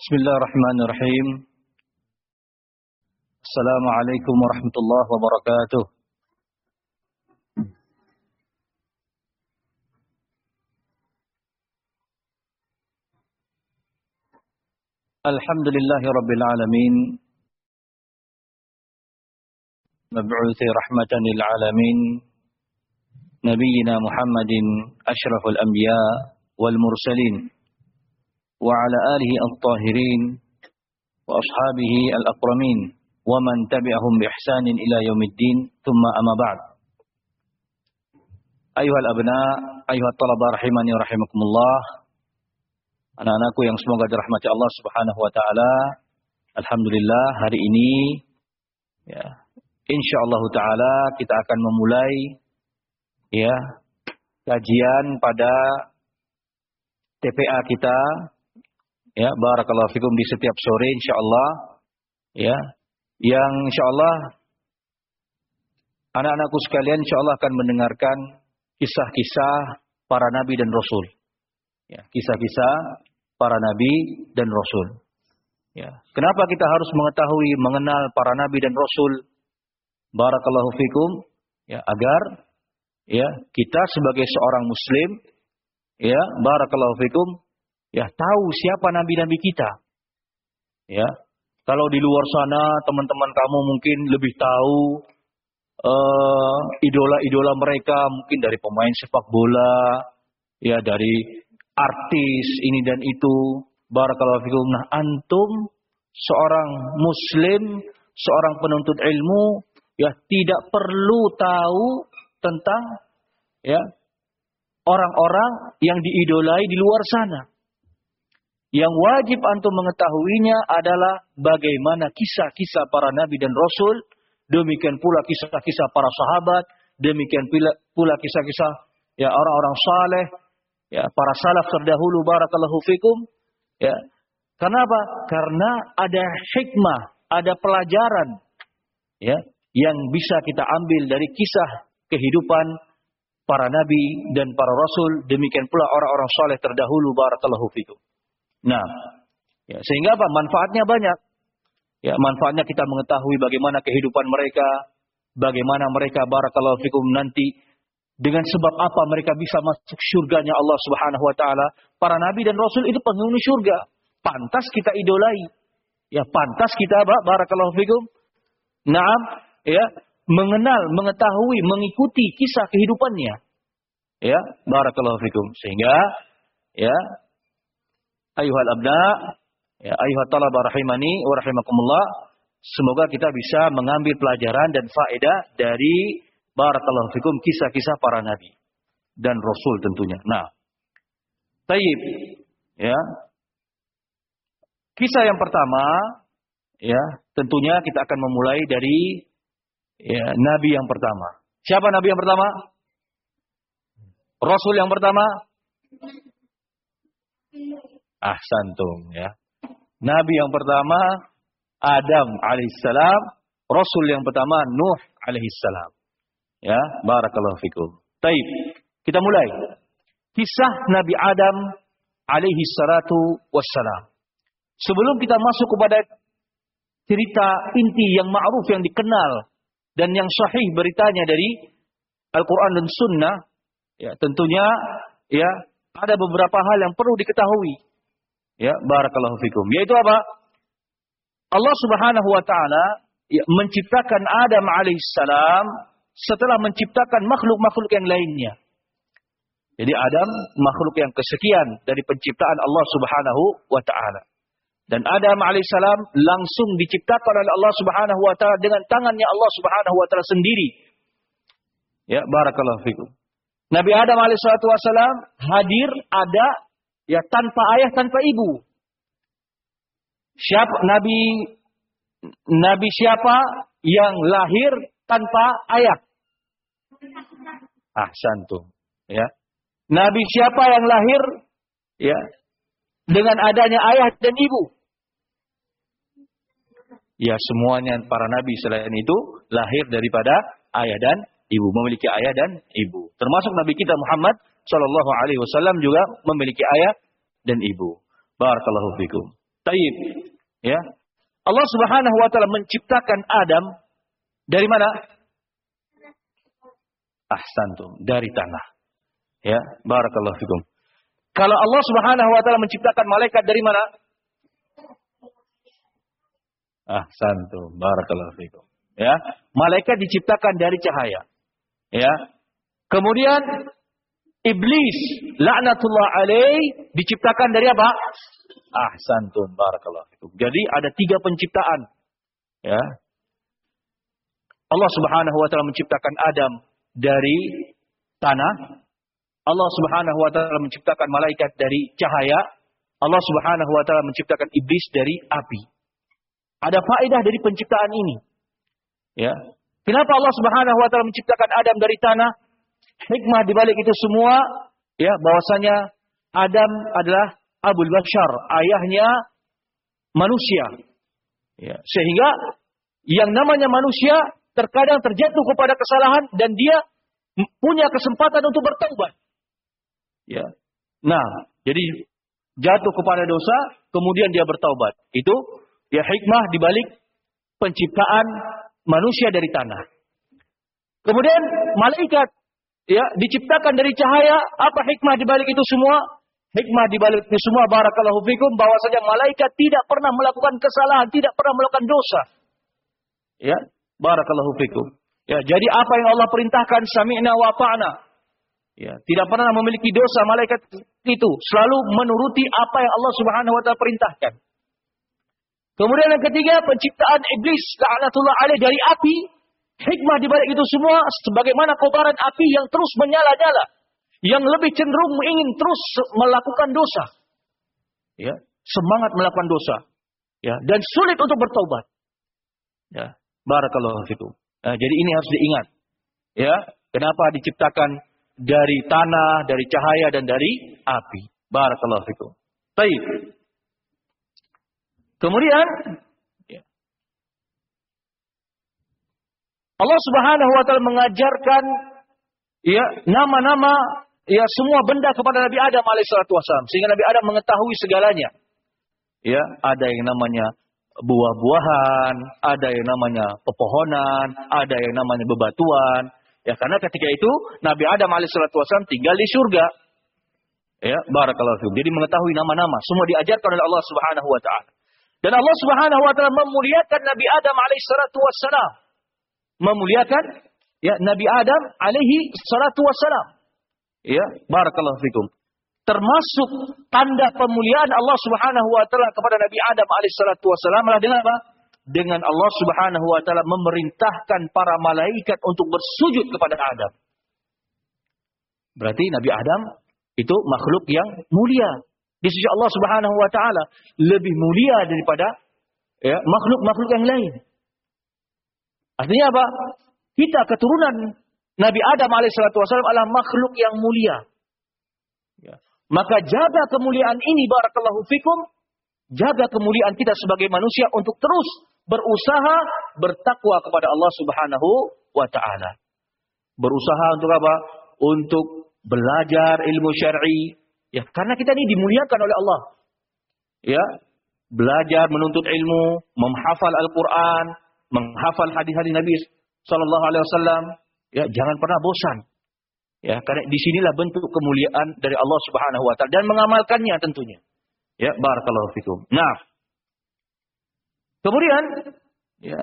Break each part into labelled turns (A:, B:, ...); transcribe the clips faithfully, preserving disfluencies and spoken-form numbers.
A: Bismillahirrahmanirrahim. Assalamualaikum warahmatullahi wabarakatuh. Alhamdulillahi rabbil alamin. Mab'uthi rahmatan lil alamin. Nabiyyina Muhammadin asyraful anbiya wal mursalin. Wa ala alihi al-tahirin wa ashabihi al-akramin wa man tabi'ahum bi ihsanin ila yaumiddin thumma amma ba'd. Ayuhal abna, ayuhat talaba rahimani wa rahimakumullah. Anak-anakku yang semoga dirahmati Allah Subhanahu wa taala. Alhamdulillah hari ini ya, insyaallah taala kita akan memulai ya kajian pada T P A kita. Ya, barakallahu fikum di setiap sore insyaallah ya, yang insyaallah anak-anakku sekalian insyaallah akan mendengarkan kisah-kisah para nabi dan rasul. Ya, kisah-kisah para nabi dan rasul. Ya, kenapa kita harus mengetahui, mengenal para nabi dan rasul? Barakallahu fikum ya, agar ya kita sebagai seorang muslim ya, barakallahu fikum ya, tahu siapa nabi-nabi kita. Ya. Kalau di luar sana teman-teman kamu mungkin lebih tahu uh, idola-idola mereka, mungkin dari pemain sepak bola, ya dari artis ini dan itu. Barakallahu fikum. Nah, antum seorang muslim, seorang penuntut ilmu, ya tidak perlu tahu tentang ya orang-orang yang diidolai di luar sana. Yang wajib antum mengetahuinya adalah bagaimana kisah-kisah para nabi dan rasul, demikian pula kisah-kisah para sahabat, demikian pula kisah-kisah ya orang-orang saleh, ya para salaf terdahulu barakallahu fikum, ya. Kenapa? Karena ada hikmah, ada pelajaran ya yang bisa kita ambil dari kisah kehidupan para nabi dan para rasul, demikian pula orang-orang saleh terdahulu barakallahu fikum. Nah, ya, sehingga apa? Manfaatnya banyak. Ya, manfaatnya kita mengetahui bagaimana kehidupan mereka, bagaimana mereka barakallahu fikum nanti dengan sebab apa mereka bisa masuk surganya Allah Subhanahu wa taala. Para nabi dan rasul itu penghuni surga. Pantas kita idolai. Ya, pantas kita barakallahu fikum. Naam, ya, mengenal, mengetahui, mengikuti kisah kehidupannya. Ya, barakallahu fikum. Sehingga ya ayuhal abna, ya, ayuhat talaba rahimani wa rahimakumullah. Semoga kita bisa mengambil pelajaran dan faedah dari barakallahu fikum kisah-kisah para nabi dan rasul tentunya. Nah, tayyib, ya. Kisah yang pertama, ya, tentunya kita akan memulai dari ya, nabi yang pertama. Siapa nabi yang pertama? Rasul yang pertama? Ahsantum ya. Nabi yang pertama Adam alaihissalam, Rasul yang pertama Nuh alaihissalam. Ya, barakallahu fikum. Baik, kita mulai. Kisah Nabi Adam alaihi salatu wassalam. Sebelum kita masuk kepada cerita inti yang ma'ruf, yang dikenal dan yang sahih beritanya dari Al-Qur'an dan Sunnah, ya tentunya ya ada beberapa hal yang perlu diketahui. Ya, barakallahu fikum. Yaitu apa? Allah Subhanahu wa taala ya, menciptakan Adam alaihissalam setelah menciptakan makhluk-makhluk yang lainnya. Jadi Adam makhluk yang kesekian dari penciptaan Allah Subhanahu wa taala. Dan Adam alaihissalam langsung diciptakan oleh Allah Subhanahu wa taala dengan tangannya Allah Subhanahu wa taala sendiri. Ya, barakallahu fikum. Nabi Adam alaihissalam hadir ada ya tanpa ayah, tanpa ibu. Siapa nabi nabi siapa yang lahir tanpa ayah? Ahsantum, ya. Nabi siapa yang lahir ya dengan adanya ayah dan ibu? Ya, semuanya para nabi selain itu lahir daripada ayah dan ibu, memiliki ayah dan ibu. Termasuk nabi kita Muhammad Shallallahu Alaihi Wasallam juga memiliki ayah dan ibu. Barakallahu fikum. Taib. Ya. Allah Subhanahu wa taala menciptakan Adam dari mana? Ahsantum, dari tanah. Ya, barakallahu fikum. Kalau Allah Subhanahu wa taala menciptakan malaikat dari mana? Ahsantum, barakallahu fikum. Ya, malaikat diciptakan dari cahaya. Ya. Kemudian iblis laknatullah alaih diciptakan dari apa? Ahsantum, barakallahu fikum. Jadi ada tiga penciptaan. Ya. Allah Subhanahu wa taala menciptakan Adam dari tanah. Allah Subhanahu wa taala menciptakan malaikat dari cahaya. Allah Subhanahu wa taala menciptakan iblis dari api. Ada faedah dari penciptaan ini. Ya. Kenapa Allah Subhanahu wa taala menciptakan Adam dari tanah? Hikmah di balik itu semua, ya, bahwasanya Adam adalah Abul Bashar, ayahnya manusia. Ya. Sehingga yang namanya manusia terkadang terjatuh kepada kesalahan dan dia punya kesempatan untuk bertaubat. Ya. Nah, jadi jatuh kepada dosa, kemudian dia bertaubat. Itu ya hikmah di balik penciptaan manusia dari tanah. Kemudian malaikat ya diciptakan dari cahaya. Apa hikmah di balik itu semua? Hikmah di balik itu semua, barakallahu fikum, bahwasanya malaikat tidak pernah melakukan kesalahan, tidak pernah melakukan dosa. Ya, barakallahu fikum. Ya, jadi apa yang Allah perintahkan, sami'na wa ata'na. Ya, tidak pernah memiliki dosa malaikat itu, selalu menuruti apa yang Allah Subhanahu wa taala perintahkan. Kemudian yang ketiga, penciptaan iblis laknatullah alaih dari api. Hikmah di balik itu semua, sebagaimana kobaran api yang terus menyala-nyala, yang lebih cenderung ingin terus melakukan dosa. Ya, semangat melakukan dosa. Ya, dan sulit untuk bertobat. Ya, barakallahu fikum. Nah, jadi ini harus diingat. Ya, kenapa diciptakan dari tanah, dari cahaya dan dari api. Barakallahu fikum. Baik. Kemudian ya, Allah Subhanahu wa taala mengajarkan ya nama-nama ya semua benda kepada Nabi Adam alaihissalatu wassalam, sehingga Nabi Adam mengetahui segalanya. Ya, ada yang namanya buah-buahan, ada yang namanya pepohonan, ada yang namanya bebatuan. Ya, karena ketika itu Nabi Adam alaihissalatu wassalam tinggal di surga. Ya, barakallahu fikum. Jadi mengetahui nama-nama semua diajarkan oleh Allah Subhanahu wa taala. Dan Allah Subhanahu wa taala memuliakan Nabi Adam alaihissalatu wassalam. Memuliakan ya Nabi Adam alaihi salatu wassalam. Ya, barakallahu fikum. Termasuk tanda pemuliaan Allah Subhanahu wa taala kepada Nabi Adam alaihi salatu wassalam adalah dengan apa? Dengan Allah Subhanahu wa taala memerintahkan para malaikat untuk bersujud kepada Adam. Berarti Nabi Adam itu makhluk yang mulia di sisi Allah Subhanahu wa taala, lebih mulia daripada ya makhluk-makhluk yang lain. Artinya apa? Kita keturunan Nabi Adam alaihissalatu wassalam adalah makhluk yang mulia. Ya. Maka jaga kemuliaan ini, barakallahu fikum, jaga kemuliaan kita sebagai manusia untuk terus berusaha bertakwa kepada Allah Subhanahu wa taala. Berusaha untuk apa? Untuk belajar ilmu syar'i. Ya, karena kita ini dimuliakan oleh Allah. Ya, belajar menuntut ilmu, menghafal Al-Qur'an, menghafal hadis-hadis Nabi sallallahu alaihi wasallam. Ya, jangan pernah bosan. Ya, karena disinilah bentuk kemuliaan dari Allah Subhanahu wa taala dan mengamalkannya tentunya. Ya, barakallahu fikum. Nah, kemudian ya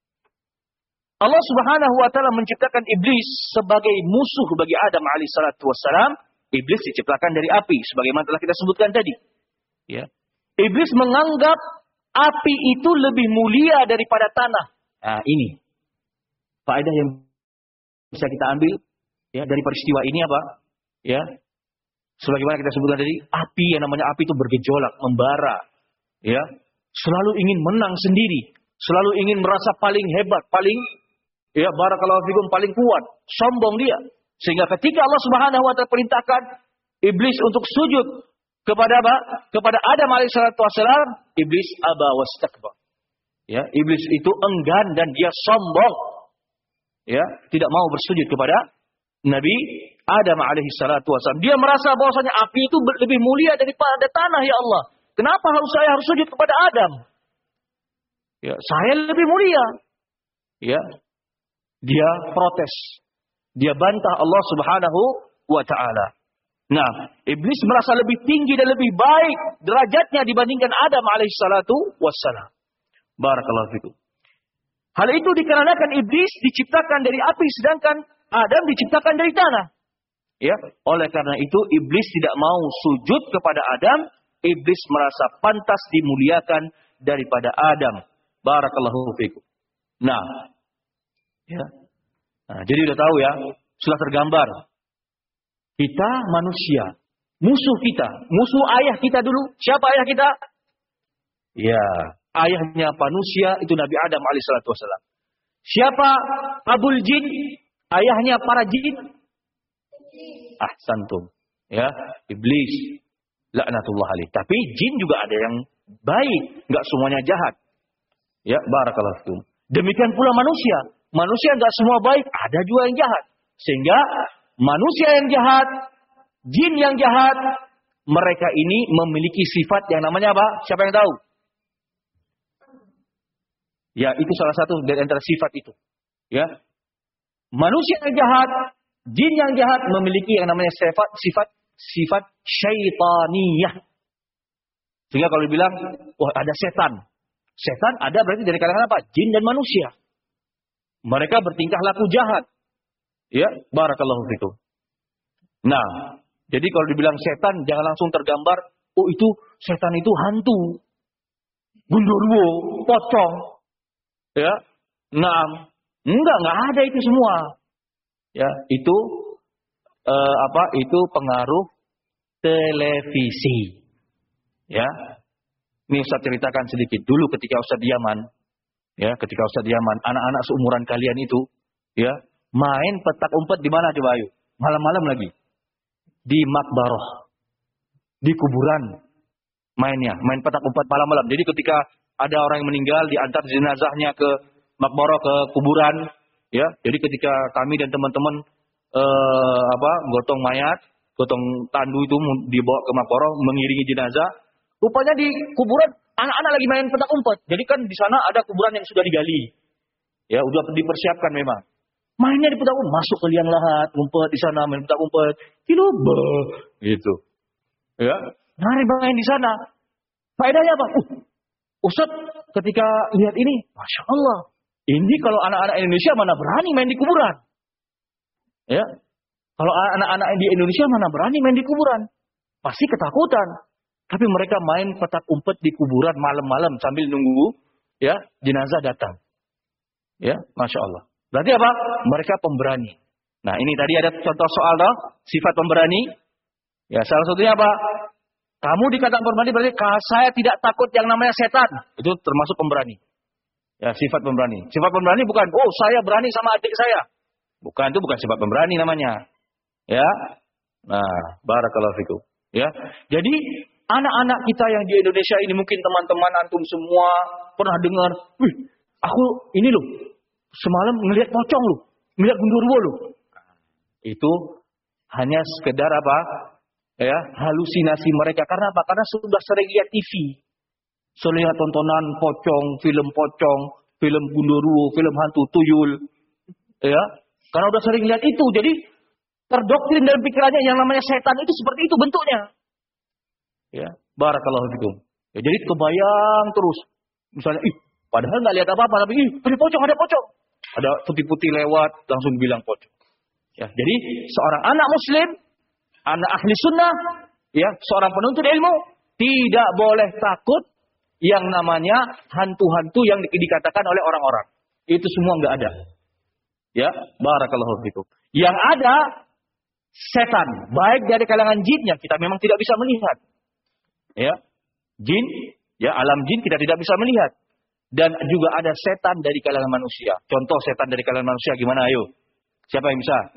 A: Allah Subhanahu wa taala menciptakan iblis sebagai musuh bagi Adam alaihi salatu wassalam. Iblis diciptakan dari api sebagaimana telah kita sebutkan tadi. Ya. Iblis menganggap api itu lebih mulia daripada tanah. Nah, ini faedah yang bisa kita ambil ya dari peristiwa ini apa? Ya. Sebagaimana kita sebutkan tadi, api yang namanya api itu bergejolak, membara. Ya. Selalu ingin menang sendiri, selalu ingin merasa paling hebat, paling ya barakallahu fikum paling kuat, sombong dia. Sehingga ketika Allah Subhanahu wa taala perintahkan iblis untuk sujud kepada apa? Kepada Adam alaihissalatu wassalam, iblis aba wastakbar. Ya, iblis itu enggan dan dia sombong. Ya, tidak mau bersujud kepada Nabi Adam alaihissalatu wassalam. Dia merasa bahwasanya api itu lebih mulia daripada tanah ya Allah. Kenapa harus saya harus sujud kepada Adam? Ya, saya lebih mulia. Ya, dia protes. Dia bantah Allah Subhanahu wa taala. Nah, iblis merasa lebih tinggi dan lebih baik derajatnya dibandingkan Adam alaihissalatu wassalam. Barakallahu fikum. Hal itu dikarenakan iblis diciptakan dari api sedangkan Adam diciptakan dari tanah. Ya, oleh karena itu iblis tidak mau sujud kepada Adam, iblis merasa pantas dimuliakan daripada Adam. Barakallahu fikum. Nah, ya. Nah, jadi udah tahu ya, sudah tergambar. Kita manusia, musuh kita, musuh ayah kita dulu. Siapa ayah kita? Ya, ayahnya manusia itu Nabi Adam alaihissalatu wassalam. Siapa Abul Jin? Ayahnya para jin? Ahsantum. Ya, iblis. Laknatullah alaih. Tapi jin juga ada yang baik, enggak semuanya jahat. Ya, barakallahu fikum. Demikian pula manusia. Manusia enggak semua baik, ada juga yang jahat. Sehingga manusia yang jahat, jin yang jahat, mereka ini memiliki sifat yang namanya apa? Siapa yang tahu? Ya, itu salah satu dari antara sifat itu. Ya. Manusia yang jahat, jin yang jahat memiliki yang namanya sifat sifat sifat syaitaniyah. Sehingga kalau dibilang, wah ada setan. Setan ada berarti dari kalangan apa? Jin dan manusia. Mereka bertingkah laku jahat. Ya, barakallahu fikum. Nah, jadi kalau dibilang setan jangan langsung tergambar, oh itu setan itu hantu. Gundurwo, pocong. Ya. Nah, enggak, enggak ada itu semua. Ya, itu eh, apa? Itu pengaruh televisi. Ya. Ini Ustaz ceritakan sedikit dulu ketika Ustaz di Yaman. Ya, ketika Ustaz di Yaman, anak-anak seumuran kalian itu, ya, main petak umpet di mana coba ayo? Malam-malam lagi. Di makbaroh. Di kuburan. Mainnya, main petak umpet malam-malam. Jadi ketika ada orang yang meninggal diantar jenazahnya ke makbaroh, ke kuburan, ya. Jadi ketika kami dan teman-teman eh, apa, gotong mayat, gotong tandu itu dibawa ke makbaroh mengiringi jenazah, rupanya di kuburan anak-anak lagi main petak umpet. Jadi kan di sana ada kuburan yang sudah digali. Ya, udah dipersiapkan memang. Mainnya di petak umpet, masuk ke liang lahat, umpet di sana, main petak umpet. Kiloba, gitu. Ya, mari main di sana. Faedahnya apa? Uh, Ustaz, ketika lihat ini, Masya Allah. Ini kalau anak-anak Indonesia mana berani main di kuburan. Ya, kalau anak-anak di Indonesia mana berani main di kuburan. Pasti ketakutan. Tapi mereka main petak umpet di kuburan malam-malam sambil nunggu ya jenazah datang. Ya, Masya Allah. Berarti apa? Mereka pemberani. Nah, ini tadi ada contoh soal toh, sifat pemberani. Ya, salah satunya apa? Kamu dikatakan pemberani berarti saya tidak takut yang namanya setan. Itu termasuk pemberani. Ya, sifat pemberani. Sifat pemberani bukan, oh saya berani sama adik saya. Bukan, itu bukan sifat pemberani namanya. Ya. Nah, barakallahu fikum. Ya. Jadi anak-anak kita yang di Indonesia ini mungkin teman-teman antum semua pernah dengar, wih, aku ini loh, semalam ngelihat pocong loh, ngelihat gundurwo loh. Itu hanya sekedar apa? Ya, halusinasi mereka. Karena apa? Karena sudah sering lihat T V. Sering lihat tontonan pocong, film pocong, film gundurwo, film hantu tuyul. Ya, karena udah sering lihat itu, jadi terdoktrin dalam pikirannya yang namanya setan itu seperti itu bentuknya. Ya, barakallahu fikum. Ya, jadi kebayang terus. Misalnya, ih, padahal nggak lihat apa-apa, tapi ih, ada pocong, ada pocong. Ada putih-putih lewat, langsung bilang pocong. Ya, jadi seorang anak muslim, anak ahli sunnah, ya, seorang penuntut ilmu, tidak boleh takut yang namanya hantu-hantu yang dikatakan oleh orang-orang. Itu semua nggak ada. Ya, barakallahu fikum. Yang ada setan, baik dari kalangan jin yang kita memang tidak bisa melihat. Ya, jin, ya alam jin kita tidak bisa melihat. Dan juga ada setan dari kalangan manusia. Contoh setan dari kalangan manusia gimana ayo? Siapa yang bisa?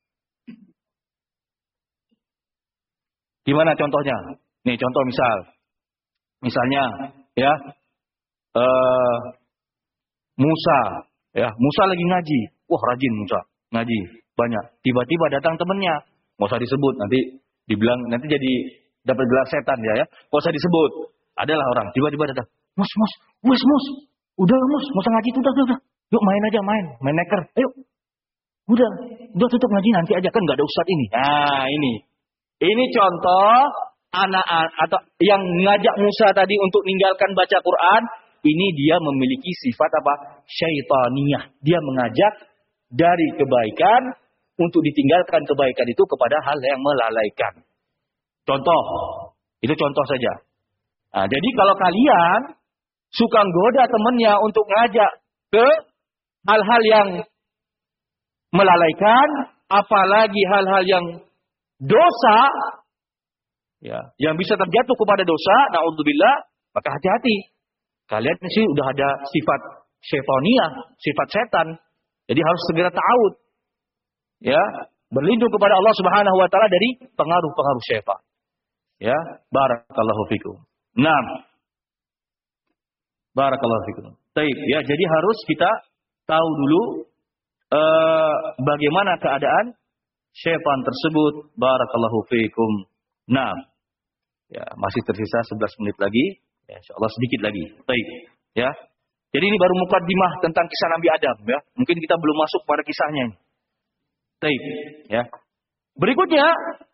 A: Gimana contohnya? Nih contoh misal. Misalnya, ya, uh, Musa, ya, Musa lagi ngaji. Wah rajin Musa, ngaji banyak. Tiba-tiba datang temennya, nggak usah disebut, nanti dibilang nanti jadi dapat gelar setan ya, ya, nggak usah disebut. adalah orang tiba-tiba datang, mus, mus, mus, mus, udah mus, nggak usah ngaji, udah, udah, udah, yuk main aja main, main neker, ayo, udah, udah tutup ngaji nanti aja kan nggak ada ustadz ini. Nah ini, ini contoh anak atau yang ngajak Musa tadi untuk meninggalkan baca Quran, ini dia memiliki sifat apa? Syaitaniyah. Dia mengajak dari kebaikan untuk ditinggalkan kebaikan itu kepada hal yang melalaikan. Contoh, itu contoh saja. Nah, jadi kalau kalian suka goda temannya untuk ngajak ke hal-hal yang melalaikan, apalagi hal-hal yang dosa, ya, yang bisa terjatuh kepada dosa, naudzubillah, maka hati-hati. Kalian sih udah ada sifat syaitaniyah, sifat setan. Jadi harus segera ta'awud. Ya, berlindung kepada Allah Subhanahu wa taala dari pengaruh-pengaruh syaitan. Ya, barakallahu fikum. Naam. Barakallahu fikum. Baik, ya, jadi harus kita tahu dulu uh, bagaimana keadaan syaitan tersebut. Barakallahu fikum. Naam. Ya, masih tersisa sebelas menit lagi. Ya, insyaallah sedikit lagi. Baik, ya. Jadi ini baru mukaddimah tentang kisah Nabi Adam, ya. Mungkin kita belum masuk pada kisahnya ini. Baik, ya. Berikutnya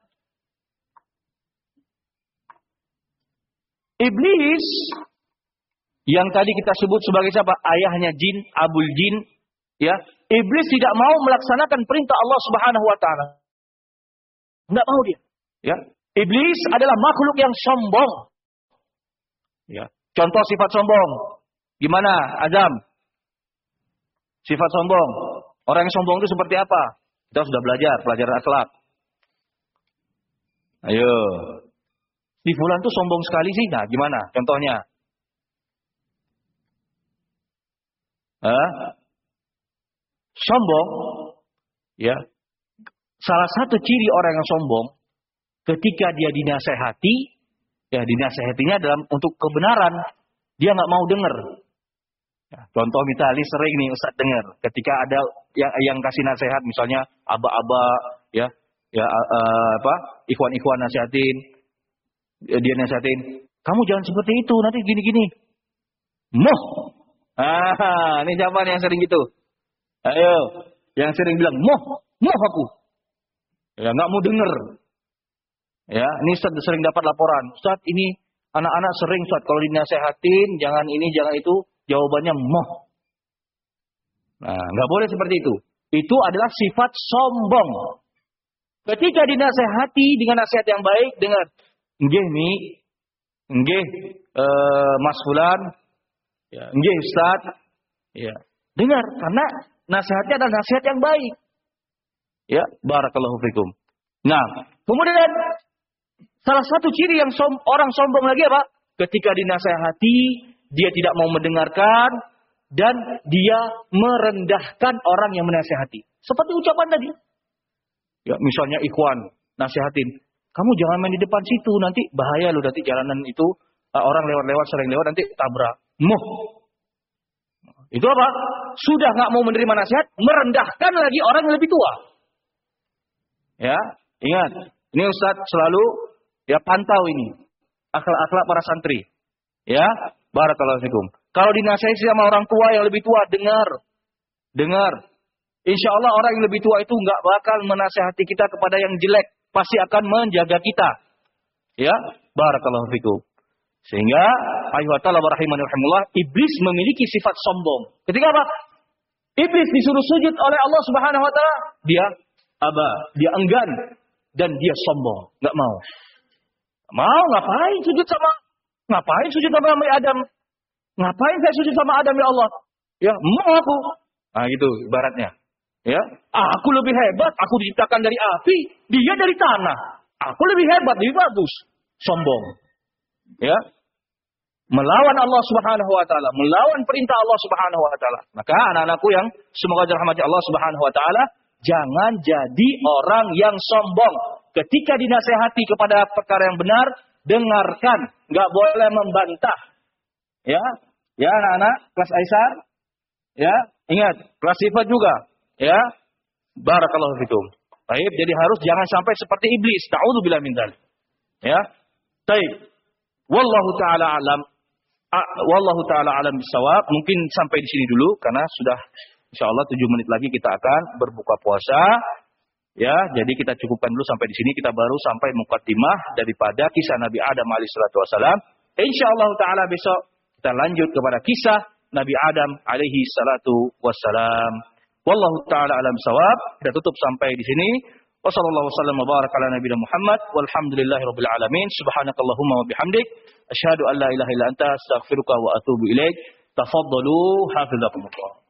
A: iblis yang tadi kita sebut sebagai siapa? Ayahnya jin, abul jin, ya. Iblis tidak mau melaksanakan perintah Allah Subhanahu wa taala. Enggak mau dia, ya. Iblis adalah makhluk yang sombong. Ya. Contoh sifat sombong. Gimana, Adam? Sifat sombong. Orang yang sombong itu seperti apa? Kita sudah belajar, pelajaran akhlak. Ayo. Di fulan tuh sombong sekali sih. Nah, gimana? Contohnya. Hah? Sombong. Ya. Salah satu ciri orang yang sombong, ketika dia dinasehati, ya dinasehatinya dalam untuk kebenaran, dia nggak mau dengar. Ya, contoh misalnya sering nih Ustaz dengar, ketika ada yang yang kasih nasihat, misalnya aba-aba, ya, ya uh, apa, ikhwan-ikhwan nasihatin, dia nasihatin, kamu jangan seperti itu, nanti gini-gini. Moh, ah, ini siapa nih yang sering gitu? Ayo, yang sering bilang moh, moh aku, ya nggak mau dengar. Ya, ini Ustaz sering dapat laporan. Ustaz, ini anak-anak sering Ustaz kalau dinasehatin, jangan ini, jangan itu, jawabannya moh. Nah, nggak boleh seperti itu. Itu adalah sifat sombong. Ketika dinasehati dengan nasihat yang baik, dengar, nggih Mi, nggih eh, Mas Fulan, ya, nggih Ustaz, ya, dengar karena nasihatnya adalah nasihat yang baik. Ya, barakallahu fikum. Nah, kemudian salah satu ciri yang som, orang sombong lagi apa? Ketika dinasehati, dia tidak mau mendengarkan dan dia merendahkan orang yang menasehati. Seperti ucapan tadi. Ya, misalnya ikhwan nasihatin, kamu jangan main di depan situ, nanti bahaya loh, nanti jalanan itu orang lewat-lewat sering lewat nanti tabrak. Muh. Itu apa? Sudah nggak mau menerima nasihat, merendahkan lagi orang yang lebih tua. Ya, ingat, ini Ustaz selalu ya pantau ini akhlak-akhlak para santri. Ya, barakallahu fikum. Kalau dinasihati sama orang tua yang lebih tua, dengar. Dengar. Insya Allah orang yang lebih tua itu nggak bakal menasihati kita kepada yang jelek. Pasti akan menjaga kita. Ya, barakallahu fikum. Sehingga, ayyuhatallah warahimani rahimullah, iblis memiliki sifat sombong. Ketika apa? Iblis disuruh sujud oleh Allah Subhanahu wa taala, dia aba, dia enggan dan dia sombong, nggak mau. Mau ngapain sujud sama ngapain sujud sama Nabi Adam? Ngapain saya sujud sama Adam ya Allah? Ya, mau aku. Nah, gitu ibaratnya. Ya, aku lebih hebat, aku diciptakan dari api, dia dari tanah. Aku lebih hebat, lebih bagus. Sombong. Ya. Melawan Allah Subhanahu wa taala, melawan perintah Allah Subhanahu wa taala. Maka anak-anakku yang semoga dirahmati Allah Subhanahu wa taala, jangan jadi orang yang sombong. Ketika dinasehati kepada perkara yang benar, dengarkan, nggak boleh membantah. Ya, ya anak-anak kelas Aisar, ya ingat kelas sifat juga, ya. Barakallahu fikum. Baik, jadi harus jangan sampai seperti iblis. Ta'udzubillah min dzalik. Ya, baik. Wallahu taala alam. Wallahu taala alam bisawab. Mungkin sampai di sini dulu karena sudah insyaallah tujuh menit lagi kita akan berbuka puasa. Ya, jadi kita cukupkan dulu sampai di sini. Kita baru sampai mukaddimah daripada kisah Nabi Adam alaihi salatu wasalam. Insyaallah taala besok kita lanjut kepada kisah Nabi Adam alaihi salatu wasalam. Wallahu taala alam bisawab. Kita tutup sampai di sini. Wassallallahu wasallam wa baraka ala nabiyina Muhammad walhamdulillahirabbil alamin. Subhanakallahumma wa bihamdik asyhadu an la ilaha illa anta astaghfiruka wa atubu ilaik. Tafaddalu hafizakumullah.